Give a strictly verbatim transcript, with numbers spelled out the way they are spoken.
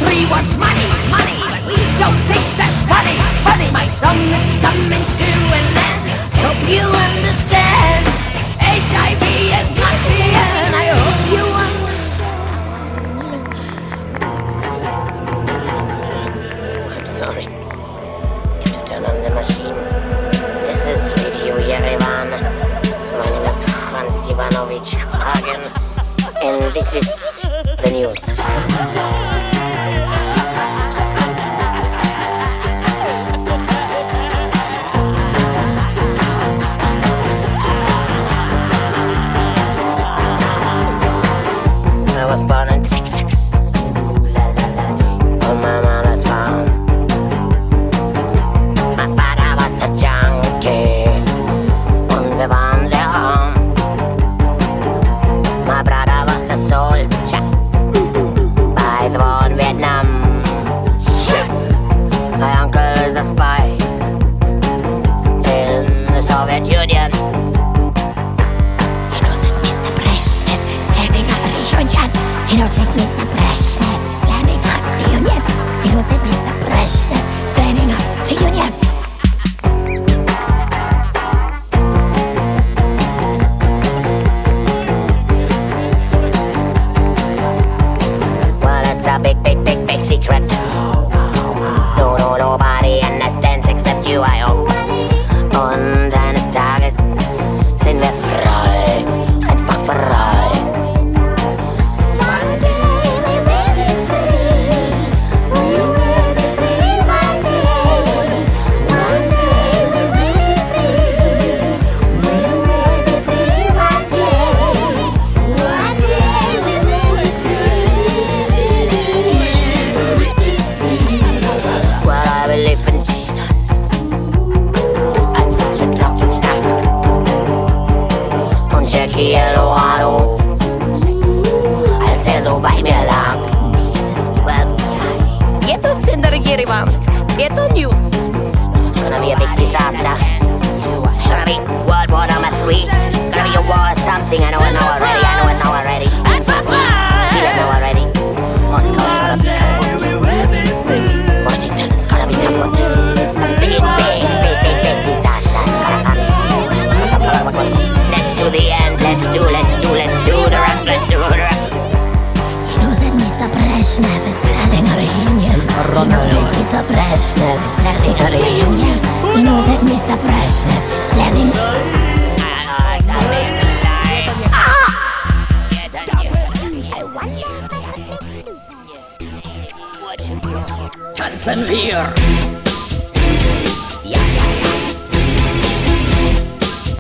Everybody wants money, money, but we don't think that's funny, funny. My song is coming to an end. Hope you understand. H I V is not the end. I hope you understand. I'm sorry. You have to turn on the machine. This is Radio Yerevan. My name is Hans Ivanovich Hagen, and this is the news. I was born in sixty-six on my mother's farm. My father was a junkie und wir waren sehr arm. My brother was a soldier by the war in Vietnam. My uncle is a spy in the Soviet Union. He knows that Mister Brezhnev is planning a reunion. He knows that Mister Brezhnev is planning a reunion. He knows that Mister Brezhnev is planning a reunion. Well, it's a big, big, big, big secret. No, no, nobody understands except you, I hope. Und eines Tages sind wir frei, einfach frei. One day we will be free. We will be free one day. One day we will be free. We will be free one day. One day we will be free. Well, I believe in Jesus. I preach it loud and stark. Und Jackie Elohado, als er so bei mir lag. Ghetto Cinder Yerevan, Ghetto News. It's gonna be a big disaster. It's gonna be World War Number Three. It's gonna be a war or something. I know it now already. I know it now already. Feel it now already. Moscow's gonna be kaput. Washington is gonna be kaput. Big, big, big, big, big disaster. It's gonna come. Let's do the end. Let's do, let's do, let's do the rock. Let's do the rock. He knows that Mister Brezhnev is planning a reunion. He knows that Mister Brezhnev is planning a reunion. He knows that Mister Brezhnev is planning. Tanzen wir!